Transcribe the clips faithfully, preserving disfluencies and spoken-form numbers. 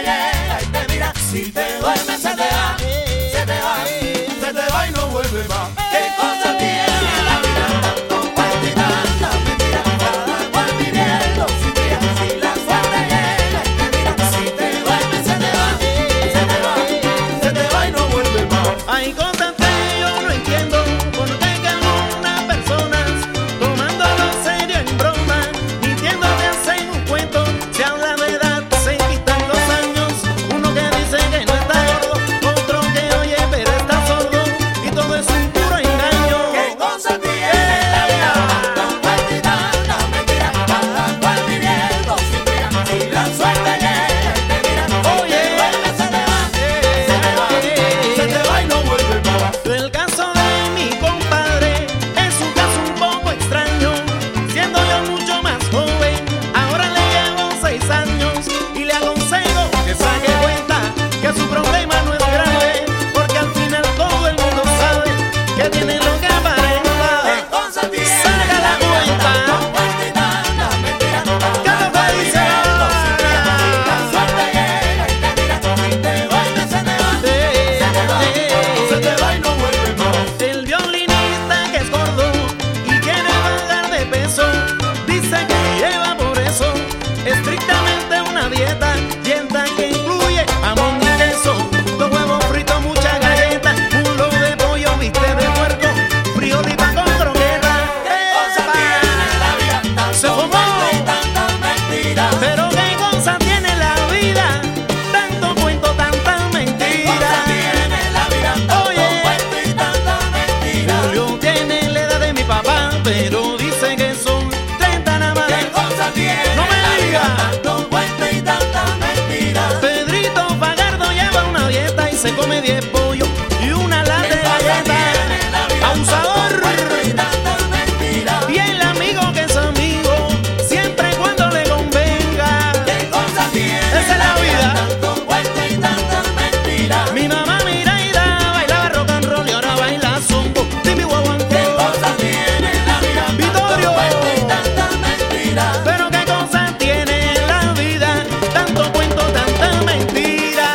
llega y te mira. Si te duermes se te va, se te va, se te va y no vuelve más. ¿Qué cosa tiene la vida? Tanto cuento y tanta mentira, cada cual viviendo sin día. Si la suerte llega y te mira, si te duermes se te va, se te va, se te va y no vuelve más. Hay cosas que yo no entiendo, por qué que algunas personas tomándolo serio en broma, mintiendo te hacen un cuento. Se habla de edad, se quitan los años, uno que dice que no está gordo, otro que oye pero está sordo, y todo es un puro engaño. ¿Qué cosa tiene la vida? Tanto cuento y tanta mentira, cada cual viviendo sin día. Si la suerte llega y te mira, Oye, si te duermes se te va, se te va, se te va y no vuelve más. el caso de mi compadre es un caso un poco extraño, siendo yo mucho más joven, ahora le llevo seis años y le aconsejo que saque cuenta que su problema no es grave, porque al final todo el mundo sabe que tiene lo que ¿Qué aparenta. cosa tiene Saca la cuenta. tanto cuento y tanta mentira, ¿Qué cada lo cual que dice? viviendo sin día. Si la suerte llega y te mira, si te duermes se te va, se te va, se te va y no vuelve más. El violinista que es gordo y quiere bajar de peso, dice que lleva por eso estrictamente una dieta, dieta que incluye jamón y queso, dos huevos fritos, mucha galleta, mulo de pollo, bistec de puerco, friolipa con croqueta. ¿Qué cosa tiene la vida? Se Tanto fumó. cuento y tanta mentira. Pero qué cosa tiene la vida, tanto cuento, tanta ¿Qué cosa mentira. tiene la vida? Tanto Oye. cuento y tanta mentira. Julio tiene la edad de mi papá, pero dice que son treinta nada más. ¿Qué cosa tiene No me la vida? diga. Tanto cuento y tanta mentira. Pedrito Fagardo lleva una dieta y se come diez pollos y una lata ¿Qué de cosa galletas. tiene la vida? Abusador. Tanto cuento y tanta mentira. Y el amigo que es amigo, siempre y cuando le convenga. ¿Qué cosa tiene Esa es la vida. Tanto cuento y tanta mentira. Mi mamá mira y da, bailaba rock and roll y ahora baila zumbo. Dime guaguancó. ¿Qué cosa tiene la vida? Vittorio. Tanto cuento y tanta mentira. Pero qué cosa tiene la vida, tanto cuento, tanta mentira.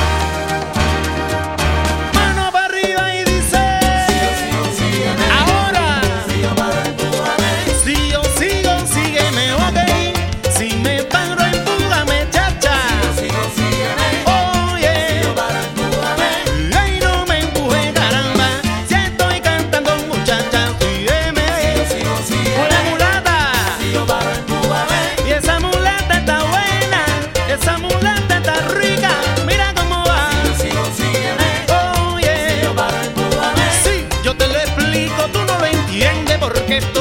Mano para arriba y dice, Sigo, sígueme. ahora, Si yo paro, empújame. si yo sigo, sígueme, ok. Si me paro, empújame, chacha. Sigo, sígueme. Oye, Yo paro, empújame. ay, no me empuje, caramba. Si estoy cantando, muchacha, sígueme. Sigo, sígueme. Con la mulata. Si yo paro, empújame. Y esa mulata está buena, esa mulata está rica, mira cómo va. Sigo, sígueme. Oye, Yo paro, empújame. sí, yo te lo explico, tú no lo entiendes porque esto